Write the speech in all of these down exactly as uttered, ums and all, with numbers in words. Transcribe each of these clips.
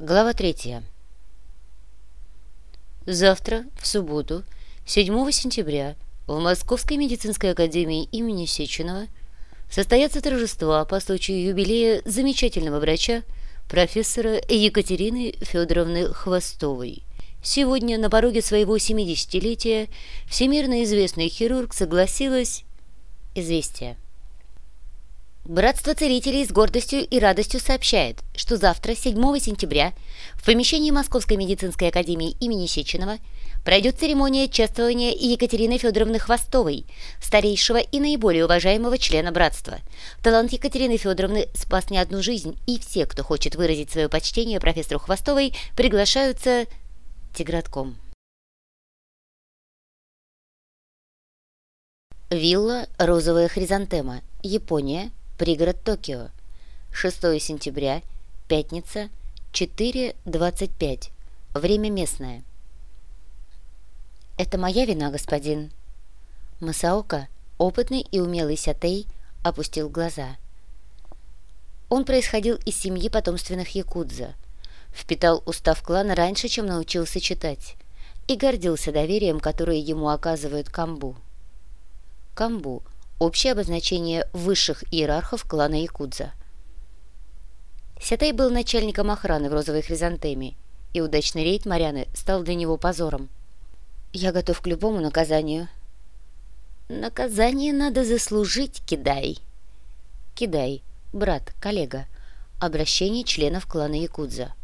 Глава третья. Завтра, в субботу, седьмого сентября, в Московской медицинской академии имени Сеченова состоятся торжества по случаю юбилея замечательного врача, профессора Екатерины Федоровны Хвостовой. Сегодня, на пороге своего семидесятилетия, всемирно известный хирург согласилась... Известие. Братство целителей с гордостью и радостью сообщает, что завтра, седьмого сентября, в помещении Московской медицинской академии имени Сеченова пройдет церемония чествования Екатерины Федоровны Хвостовой, старейшего и наиболее уважаемого члена братства. Талант Екатерины Федоровны спас не одну жизнь, и все, кто хочет выразить свое почтение профессору Хвостовой, приглашаются тигратком. Вилла «Розовая хризантема», Япония, пригород Токио. шестого сентября, пятница, четыре двадцать пять. Время местное. «Это моя вина, господин». Масаока, опытный и умелый сятэй, опустил глаза. Он происходил из семьи потомственных якудза, впитал устав клана раньше, чем научился читать, и гордился доверием, которое ему оказывают камбу. Камбу – общее обозначение высших иерархов клана якудза. Сятэй был начальником охраны в «Розовой хризантеме», и удачный рейд Маряны стал для него позором. «Я готов к любому наказанию». «Наказание надо заслужить, Кидай». Кидай – брат, коллега, обращение членов клана якудза.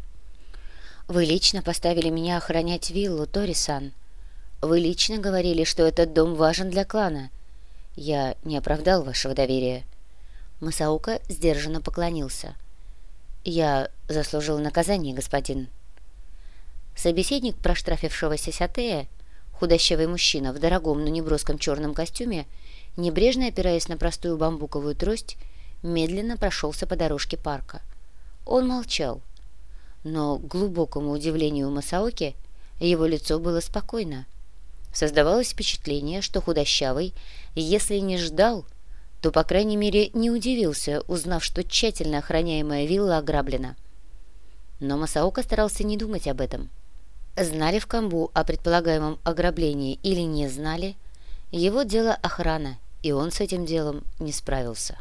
«Вы лично поставили меня охранять виллу, Тори-сан. Вы лично говорили, что этот дом важен для клана. Я не оправдал вашего доверия». Масаока сдержанно поклонился. «Я заслужил наказание, господин». Собеседник проштрафившегося сятэя, худощавый мужчина в дорогом, но неброском черном костюме, небрежно опираясь на простую бамбуковую трость, медленно прошелся по дорожке парка. Он молчал, но, к глубокому удивлению Масаоки, его лицо было спокойно. Создавалось впечатление, что худощавый, если не ждал, то, по крайней мере, не удивился, узнав, что тщательно охраняемая вилла ограблена. Но Масаока старался не думать об этом. Знали в камбу о предполагаемом ограблении или не знали, его дело охрана, и он с этим делом не справился.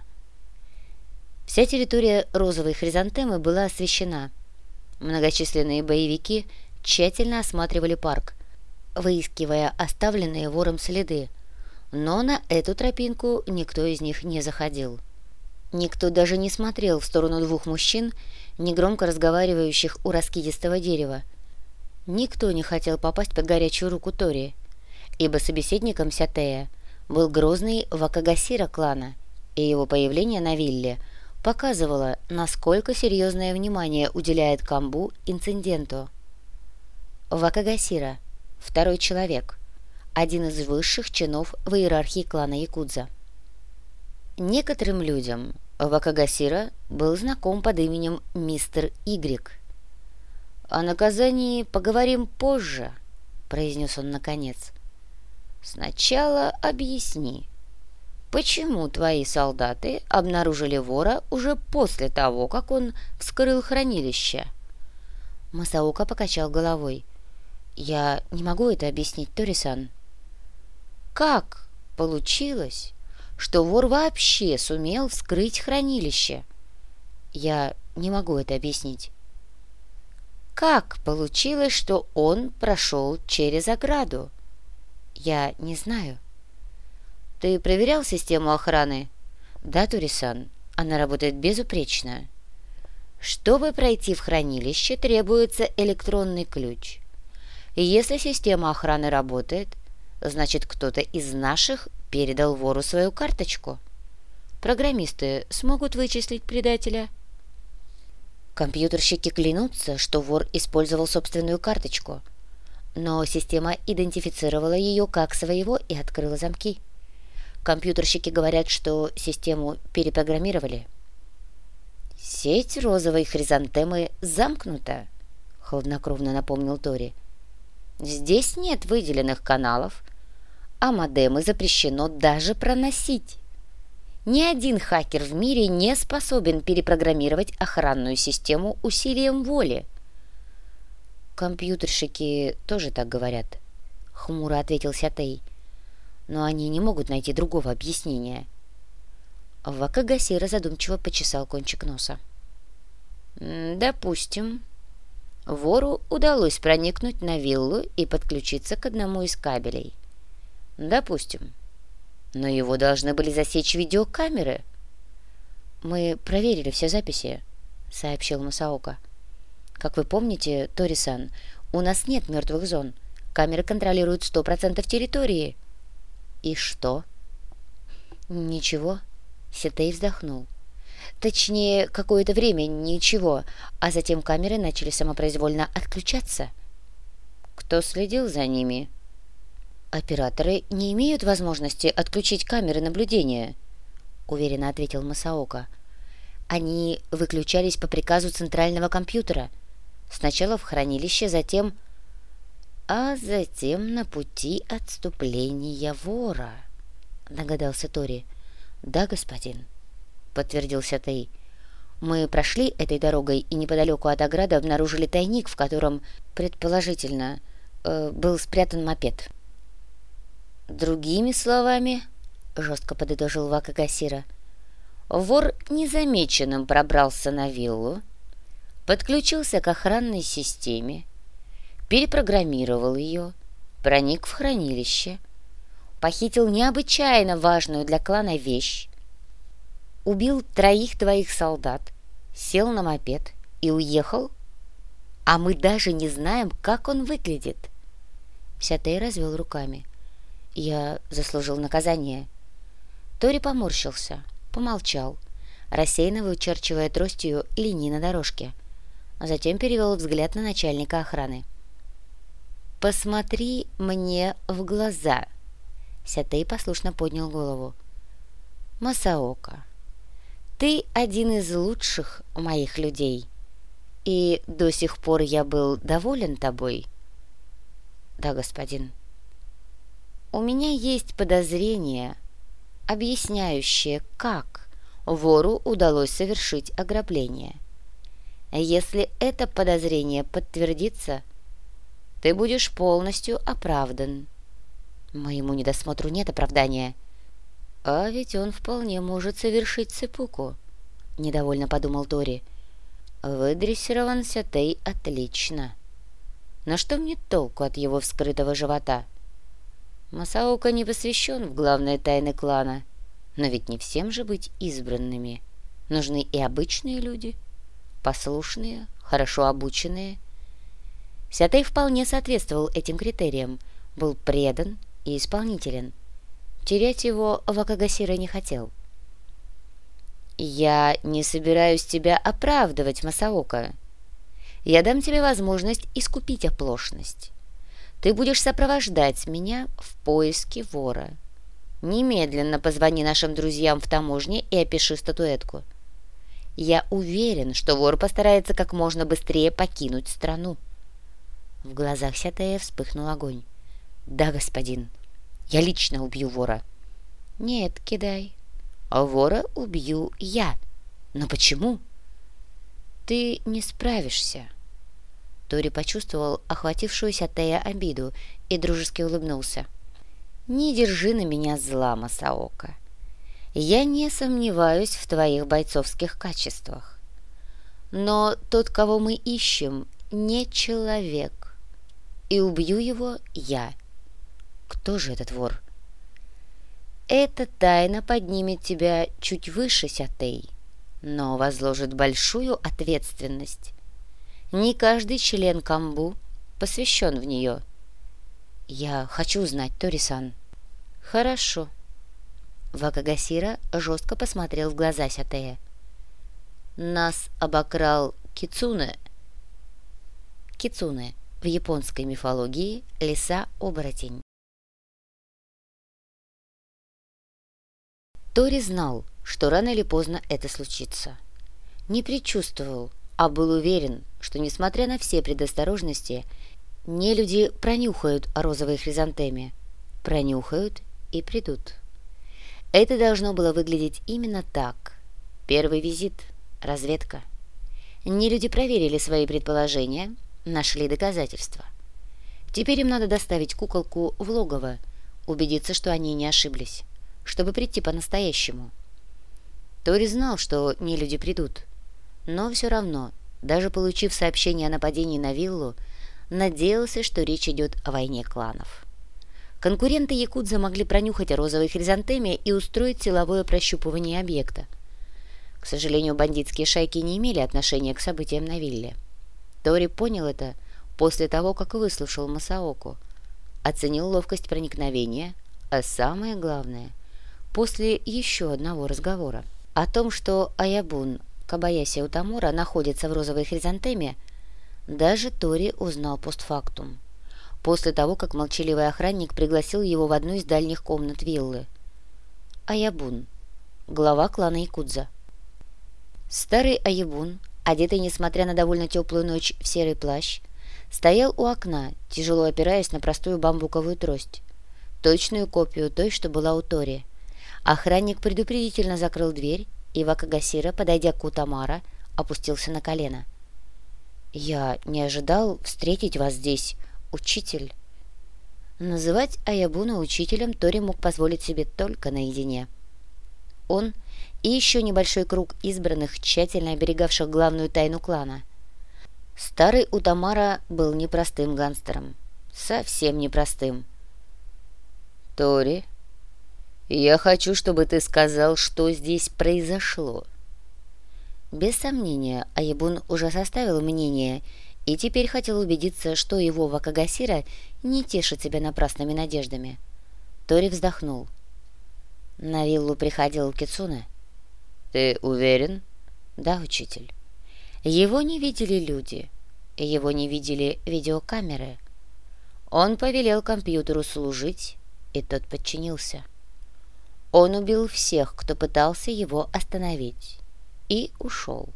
Вся территория «Розовой хризантемы» была освещена. Многочисленные боевики тщательно осматривали парк, выискивая оставленные вором следы, но на эту тропинку никто из них не заходил. Никто даже не смотрел в сторону двух мужчин, негромко разговаривающих у раскидистого дерева. Никто не хотел попасть под горячую руку Тори, ибо собеседником сятэя был грозный Вакагасира клана, и его появление на вилле показывало, насколько серьезное внимание уделяет камбу инциденту. Вакагасира – второй человек, один из высших чинов в иерархии клана якудза. Некоторым людям Вакагасира был знаком под именем Мистер Игрек. «О наказании поговорим позже», — произнес он наконец. «Сначала объясни, почему твои солдаты обнаружили вора уже после того, как он вскрыл хранилище?» Масаока покачал головой. «Я не могу это объяснить, Тори-сан». «Как получилось, что вор вообще сумел вскрыть хранилище?» «Я не могу это объяснить». «Как получилось, что он прошел через ограду?» «Я не знаю». «Ты проверял систему охраны?» «Да, Тори-сан, она работает безупречно». «Чтобы пройти в хранилище, требуется электронный ключ. И если система охраны работает, значит, кто-то из наших передал вору свою карточку. Программисты смогут вычислить предателя?» Компьютерщики клянутся, что вор использовал собственную карточку, но система идентифицировала ее как своего и открыла замки. Компьютерщики говорят, что систему перепрограммировали. «Сеть розовой хризантемы замкнута», — хладнокровно напомнил Тори. «Здесь нет выделенных каналов, а модемы запрещено даже проносить. Ни один хакер в мире не способен перепрограммировать охранную систему усилием воли. «Компьютерщики тоже так говорят», — хмуро ответил Сятей. «Но они не могут найти другого объяснения». Вакагасира задумчиво почесал кончик носа. «Допустим, вору удалось проникнуть на виллу и подключиться к одному из кабелей. Допустим. Но его должны были засечь видеокамеры». «Мы проверили все записи», — сообщил Масаока. «Как вы помните, Тори-сан, у нас нет мертвых зон. Камеры контролируют сто процентов территории». «И что?» «Ничего», — Сятей вздохнул. «Точнее, какое-то время ничего, а затем камеры начали самопроизвольно отключаться». «Кто следил за ними?» «Операторы не имеют возможности отключить камеры наблюдения», — уверенно ответил Масаока. «Они выключались по приказу центрального компьютера. Сначала в хранилище, затем...» «А затем на пути отступления вора», — догадался Тори. «Да, господин», — подтвердил Сятей. «Мы прошли этой дорогой и неподалеку от ограды обнаружили тайник, в котором, предположительно, э, был спрятан мопед». «Другими словами», — жестко подытожил Вакагасира, «вор незамеченным пробрался на виллу, подключился к охранной системе, перепрограммировал ее, проник в хранилище, похитил необычайно важную для клана вещь, убил троих твоих солдат, сел на мопед и уехал, а мы даже не знаем, как он выглядит». Сятей развел руками. «Я заслужил наказание». Тори поморщился, помолчал, рассеянно вычерчивая тростью линии на дорожке, а затем перевел взгляд на начальника охраны. «Посмотри мне в глаза». Сятей послушно поднял голову. «Масаока, ты один из лучших моих людей, и до сих пор я был доволен тобой». «Да, господин». «У меня есть подозрение, объясняющее, как вору удалось совершить ограбление. Если это подозрение подтвердится, ты будешь полностью оправдан». «Моему недосмотру нет оправдания». «А ведь он вполне может совершить цепуку», — недовольно подумал Тори. «Выдрессирован Сятей отлично. Но что мне толку от его вскрытого живота? Масаока не посвящен в главные тайны клана, но ведь не всем же быть избранными. Нужны и обычные люди, послушные, хорошо обученные». Сятей вполне соответствовал этим критериям, был предан и исполнителен. Терять его Вакагасира не хотел. «Я не собираюсь тебя оправдывать, Масаока. Я дам тебе возможность искупить оплошность. Ты будешь сопровождать меня в поиске вора. Немедленно позвони нашим друзьям в таможне и опиши статуэтку. Я уверен, что вор постарается как можно быстрее покинуть страну». В глазах Сятея вспыхнул огонь. «Да, господин, я лично убью вора». «Нет, Кидай, а вора убью я. Но почему?» «Ты не справишься». Тори почувствовал охватившую Сятея обиду и дружески улыбнулся. «Не держи на меня зла, Масаока. Я не сомневаюсь в твоих бойцовских качествах. Но тот, кого мы ищем, не человек, и убью его я». «Кто же этот вор?» «Эта тайна поднимет тебя чуть выше, Сятей, но возложит большую ответственность. Не каждый член камбу посвящен в нее». «Я хочу знать, Тори-сан». «Хорошо». Вакагасира жестко посмотрел в глаза Сятея. «Нас обокрал Кицуне». Кицуне в японской мифологии лиса-оборотень. Тори знал, что рано или поздно это случится. Не предчувствовал, а был уверен, что, несмотря на все предосторожности, нелюди пронюхают о розовой хризантеме, пронюхают и придут. Это должно было выглядеть именно так. Первый визит, разведка. Нелюди проверили свои предположения, Нашли доказательства. Теперь им надо доставить куколку в логово, убедиться, что они не ошиблись, чтобы прийти по-настоящему. Тори знал, что нелюди придут, но все равно, даже получив сообщение о нападении на виллу, надеялся, что речь идет о войне кланов. Конкуренты якудза могли пронюхать о розовой хризантеме и устроить силовое прощупывание объекта. К сожалению, бандитские шайки не имели отношения к событиям на вилле. Тори понял это после того, как выслушал Масаоку, оценил ловкость проникновения, а самое главное, после еще одного разговора. О том, что Аябун Кабаяси Утамура находится в розовой хризантеме, даже Тори узнал постфактум, после того, как молчаливый охранник пригласил его в одну из дальних комнат виллы. Аябун, глава клана якудза. Старый Аябун, одетый, несмотря на довольно теплую ночь, в серый плащ, стоял у окна, тяжело опираясь на простую бамбуковую трость, точную копию той, что была у Тори. Охранник предупредительно закрыл дверь, и Вакагасира, подойдя к Утамара, опустился на колено. «Я не ожидал встретить вас здесь, учитель». Называть Аябуна учителем Тори мог позволить себе только наедине. Он и еще небольшой круг избранных, тщательно оберегавших главную тайну клана. Старый Утамара был непростым гангстером. Совсем непростым. «Тори, я хочу, чтобы ты сказал, что здесь произошло». Без сомнения, Аябун уже составил мнение и теперь хотел убедиться, что его Вакагасира не тешит себя напрасными надеждами. Тори вздохнул. «На виллу приходил Кицуне». «Ты уверен?» «Да, учитель. Его не видели люди, его не видели видеокамеры. Он повелел компьютеру служить, и тот подчинился. Он убил всех, кто пытался его остановить, и ушел.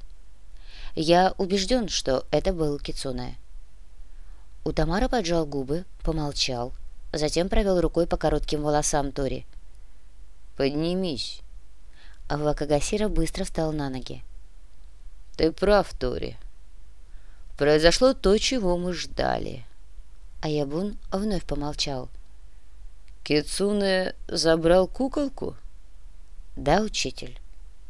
Я убежден, что это был Кицуне». Утамара поджал губы, помолчал, затем провел рукой по коротким волосам Тори. «Поднимись». Вакагасира быстро встал на ноги. «Ты прав, Тори. Произошло то, чего мы ждали». Аябун вновь помолчал. «Кицуне забрал куколку?» «Да, учитель».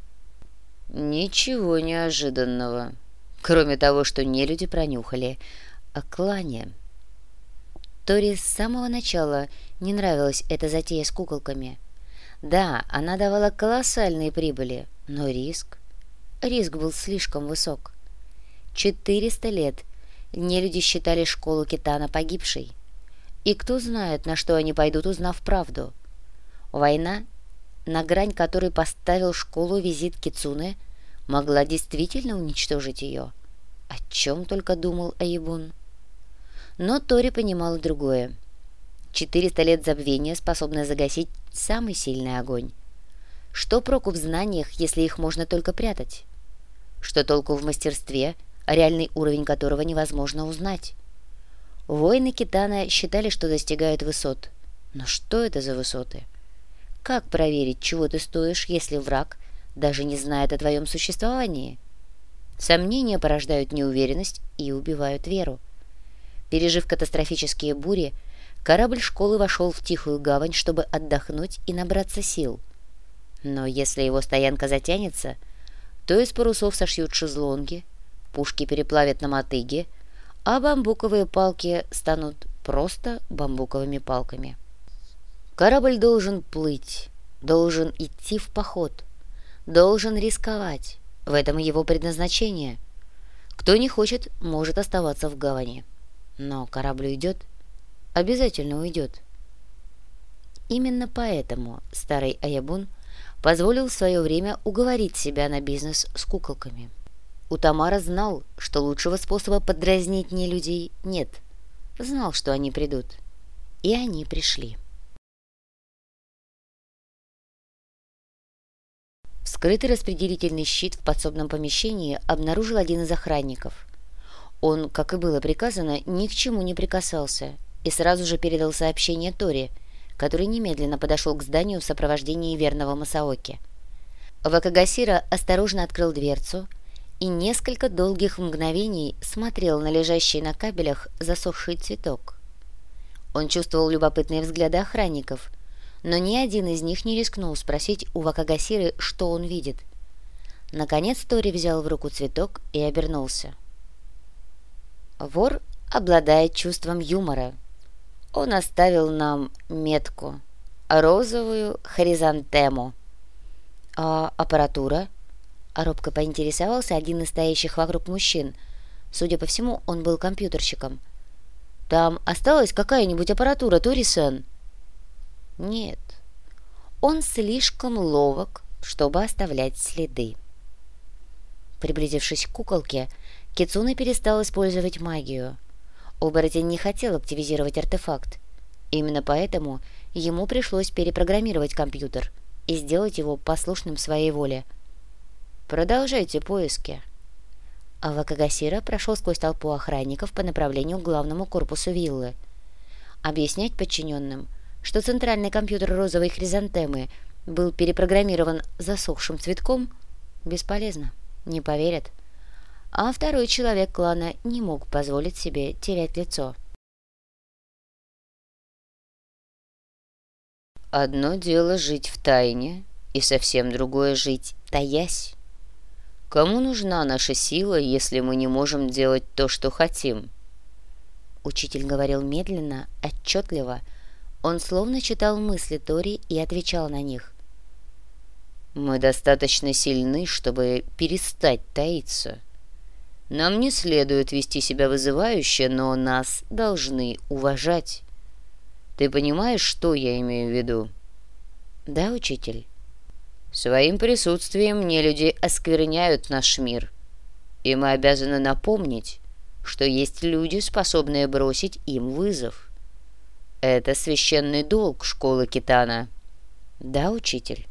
«Ничего неожиданного, кроме того, что нелюди пронюхали о клане». Тори с самого начала не нравилась эта затея с куколками. Да, она давала колоссальные прибыли, но риск... Риск был слишком высок. Четыреста лет нелюди считали школу Китана погибшей. И кто знает, на что они пойдут, узнав правду. Война, на грань которой поставил школу визит Кицуне, могла действительно уничтожить ее. О чем только думал Аябун. Но Тори понимал другое. Четыреста лет забвения способны загасить самый сильный огонь. Что проку в знаниях, если их можно только прятать? Что толку в мастерстве, реальный уровень которого невозможно узнать? Воины Китана считали, что достигают высот. Но что это за высоты? Как проверить, чего ты стоишь, если враг даже не знает о твоем существовании? Сомнения порождают неуверенность и убивают веру. Пережив катастрофические бури, корабль школы вошел в тихую гавань, чтобы отдохнуть и набраться сил. Но если его стоянка затянется, то из парусов сошьют шезлонги, пушки переплавят на мотыги, а бамбуковые палки станут просто бамбуковыми палками. Корабль должен плыть, должен идти в поход, должен рисковать. В этом его предназначение. Кто не хочет, может оставаться в гавани. Но корабль уйдет, обязательно уйдет. Именно поэтому старый Аябун позволил в свое время уговорить себя на бизнес с куколками. Утамара знал, что лучшего способа подразнить нелюдей нет. Знал, что они придут. И они пришли. Вскрытый распределительный щит в подсобном помещении обнаружил один из охранников. Он, как и было приказано, ни к чему не прикасался и сразу же передал сообщение Тори, который немедленно подошел к зданию в сопровождении верного Масаоки. Вакагасира осторожно открыл дверцу и несколько долгих мгновений смотрел на лежащий на кабелях засохший цветок. Он чувствовал любопытные взгляды охранников, но ни один из них не рискнул спросить у Вакагасиры, что он видит. Наконец Тори взял в руку цветок и обернулся. Вор обладает чувством юмора. Он оставил нам метку — розовую хризантему. А аппаратура? А робко поинтересовался один из стоящих вокруг мужчин. Судя по всему, он был компьютерщиком. «Там осталась какая-нибудь аппаратура, Тори-сан?» «Нет. Он слишком ловок, чтобы оставлять следы». Приблизившись к куколке, Кицуне перестал использовать магию. Оборотень не хотел активизировать артефакт. Именно поэтому ему пришлось перепрограммировать компьютер и сделать его послушным своей воле. «Продолжайте поиски». А Вакагасира прошел сквозь толпу охранников по направлению к главному корпусу виллы. Объяснять подчиненным, что центральный компьютер розовой хризантемы был перепрограммирован засохшим цветком, бесполезно, не поверят. А второй человек клана не мог позволить себе терять лицо. «Одно дело жить в тайне, и совсем другое жить таясь. Кому нужна наша сила, если мы не можем делать то, что хотим?» Учитель говорил медленно, отчетливо. Он словно читал мысли Тори и отвечал на них. «Мы достаточно сильны, чтобы перестать таиться. Нам не следует вести себя вызывающе, но нас должны уважать. Ты понимаешь, что я имею в виду?» «Да, учитель». «Своим присутствием нелюди оскверняют наш мир, и мы обязаны напомнить, что есть люди, способные бросить им вызов. Это священный долг школы Китана». «Да, учитель».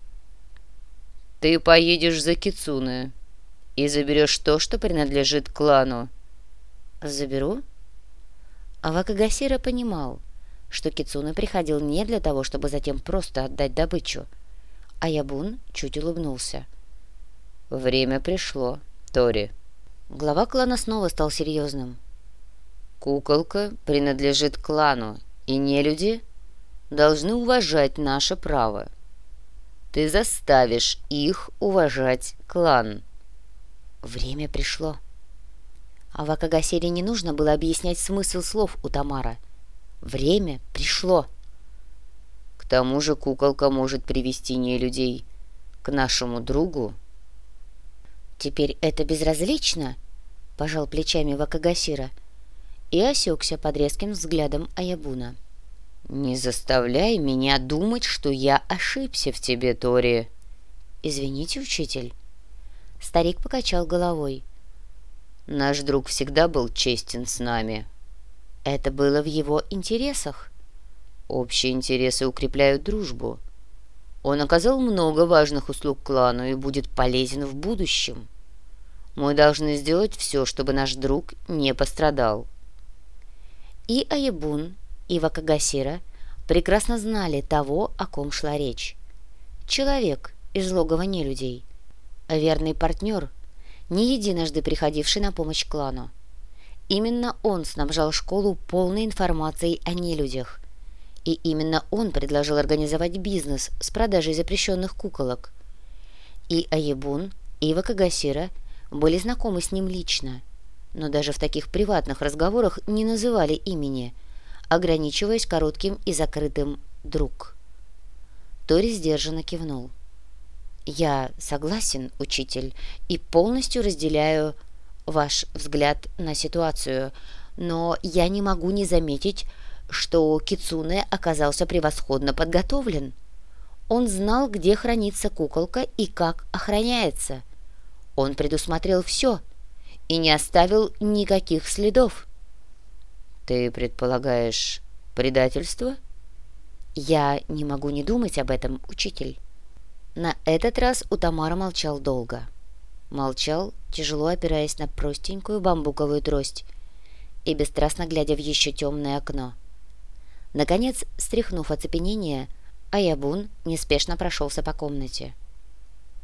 «Ты поедешь за Кицуне и заберешь то, что принадлежит клану». «Заберу?» А Вакагасира понимал, что Кицуне приходил не для того, чтобы затем просто отдать добычу. А Ябун чуть улыбнулся. «Время пришло, Тори». Глава клана снова стал серьезным. «Куколка принадлежит клану, и нелюди должны уважать наше право. Ты заставишь их уважать клан». Время пришло. А Вакагасире не нужно было объяснять смысл слов Утамара. Время пришло. «К тому же куколка может привести нелюдей к нашему другу». «Теперь это безразлично?» — пожал плечами Вакагасира и осекся под резким взглядом Аябуна. «Не заставляй меня думать, что я ошибся в тебе, Тори». «Извините, учитель». Старик покачал головой. «Наш друг всегда был честен с нами». «Это было в его интересах». «Общие интересы укрепляют дружбу. Он оказал много важных услуг клану и будет полезен в будущем. Мы должны сделать все, чтобы наш друг не пострадал». И Аябун, и Вакагасира прекрасно знали того, о ком шла речь. Человек из логова нелюдей, верный партнер, не единожды приходивший на помощь клану. Именно он снабжал школу полной информацией о нелюдях. И именно он предложил организовать бизнес с продажей запрещенных куколок. И Аябун, и Вакагасира были знакомы с ним лично, но даже в таких приватных разговорах не называли имени, ограничиваясь коротким и закрытым «друг». Тори сдержанно кивнул. «Я согласен, учитель, и полностью разделяю ваш взгляд на ситуацию, но я не могу не заметить, что Кицуне оказался превосходно подготовлен. Он знал, где хранится куколка и как охраняется. Он предусмотрел все и не оставил никаких следов». «Ты предполагаешь предательство?» «Я не могу не думать об этом, учитель». На этот раз Утамара молчал долго. Молчал, тяжело опираясь на простенькую бамбуковую трость и бесстрастно глядя в еще темное окно. Наконец, стряхнув оцепенение, Аябун неспешно прошелся по комнате.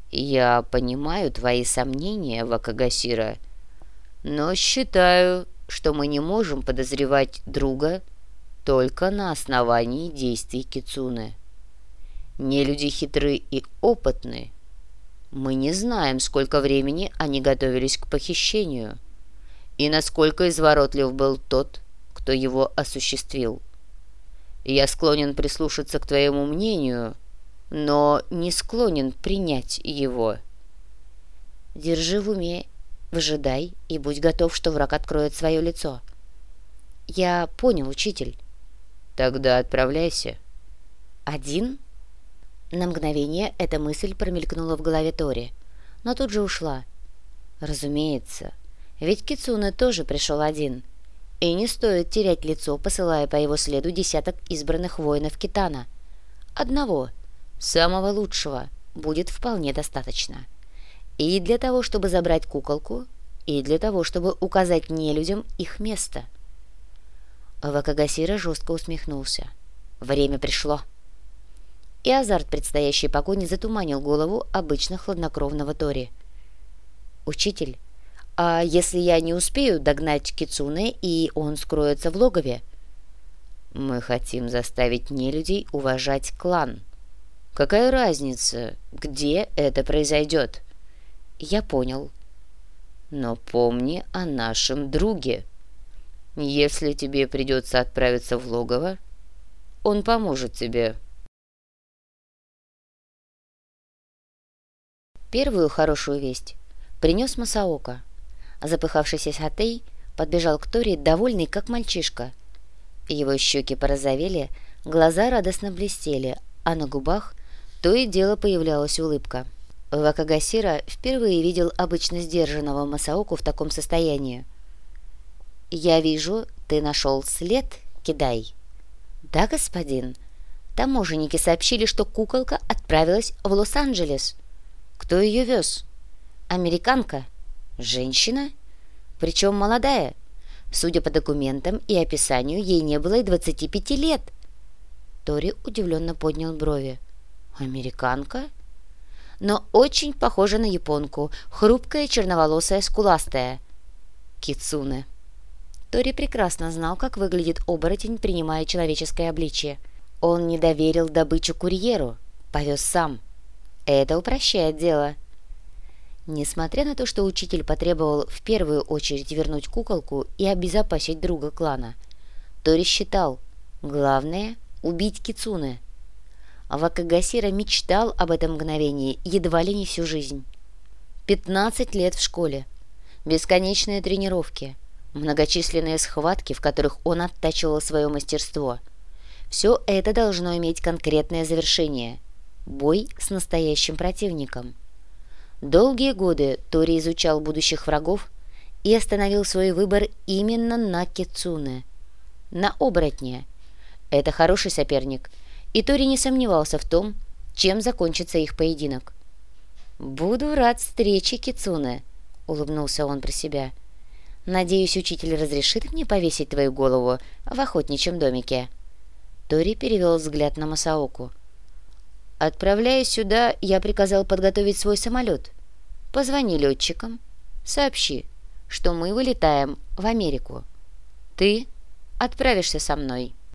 «Я понимаю твои сомнения, Вакагасира, но считаю, что мы не можем подозревать друга только на основании действий Кицуне. Нелюди хитры и опытны. Мы не знаем, сколько времени они готовились к похищению, и насколько изворотлив был тот, кто его осуществил. Я склонен прислушаться к твоему мнению, но не склонен принять его». «Держи в уме, выжидай и будь готов, что враг откроет свое лицо». «Я понял, учитель». «Тогда отправляйся». «Один?» На мгновение эта мысль промелькнула в голове Тори, но тут же ушла. Разумеется, ведь Кицуне тоже пришел один, и не стоит терять лицо, посылая по его следу десяток избранных воинов Китана. Одного, самого лучшего, будет вполне достаточно. И для того, чтобы забрать куколку, и для того, чтобы указать нелюдям их место. Вакагасира жестко усмехнулся. Время пришло. И азарт предстоящей погони затуманил голову обычно хладнокровного Тори. «Учитель, а если я не успею догнать Кицуне, и он скроется в логове?» «Мы хотим заставить нелюдей уважать клан. Какая разница, где это произойдет?» «Я понял». «Но помни о нашем друге. Если тебе придется отправиться в логово, он поможет тебе». Первую хорошую весть принес Масаока. Запыхавшийся Сатэй подбежал к Тори, довольный, как мальчишка. Его щеки порозовели, глаза радостно блестели, а на губах то и дело появлялась улыбка. Вакагасира впервые видел обычно сдержанного Масаоку в таком состоянии. «Я вижу, ты нашел след, Кидай». «Да, господин. Таможенники сообщили, что куколка отправилась в Лос-Анджелес». «Кто ее вез?» «Американка. Женщина? Причем молодая. Судя по документам и описанию, ей не было и двадцати пяти лет». Тори удивленно поднял брови. «Американка?» «Но очень похожа на японку, хрупкая, черноволосая, скуластая». «Кицуне». Тори прекрасно знал, как выглядит оборотень, принимая человеческое обличие. Он не доверил добычу курьеру, повез сам. Это упрощает дело. Несмотря на то, что учитель потребовал в первую очередь вернуть куколку и обезопасить друга клана, Тори считал, главное — убить Кицуне. Вакагасира мечтал об этом мгновении едва ли не всю жизнь. Пятнадцать лет в школе, бесконечные тренировки, многочисленные схватки, в которых он оттачивал свое мастерство. Все это должно иметь конкретное завершение — бой с настоящим противником. Долгие годы Тори изучал будущих врагов и остановил свой выбор именно на Кицуне, на оборотне. Это хороший соперник, и Тори не сомневался в том, чем закончится их поединок. «Буду рад встрече, Кицуне», — улыбнулся он про себя. «Надеюсь, учитель разрешит мне повесить твою голову в охотничьем домике». Тори перевел взгляд на Масаоку. «Отправляясь сюда, я приказал подготовить свой самолет. Позвони летчикам, сообщи, что мы вылетаем в Америку. Ты отправишься со мной».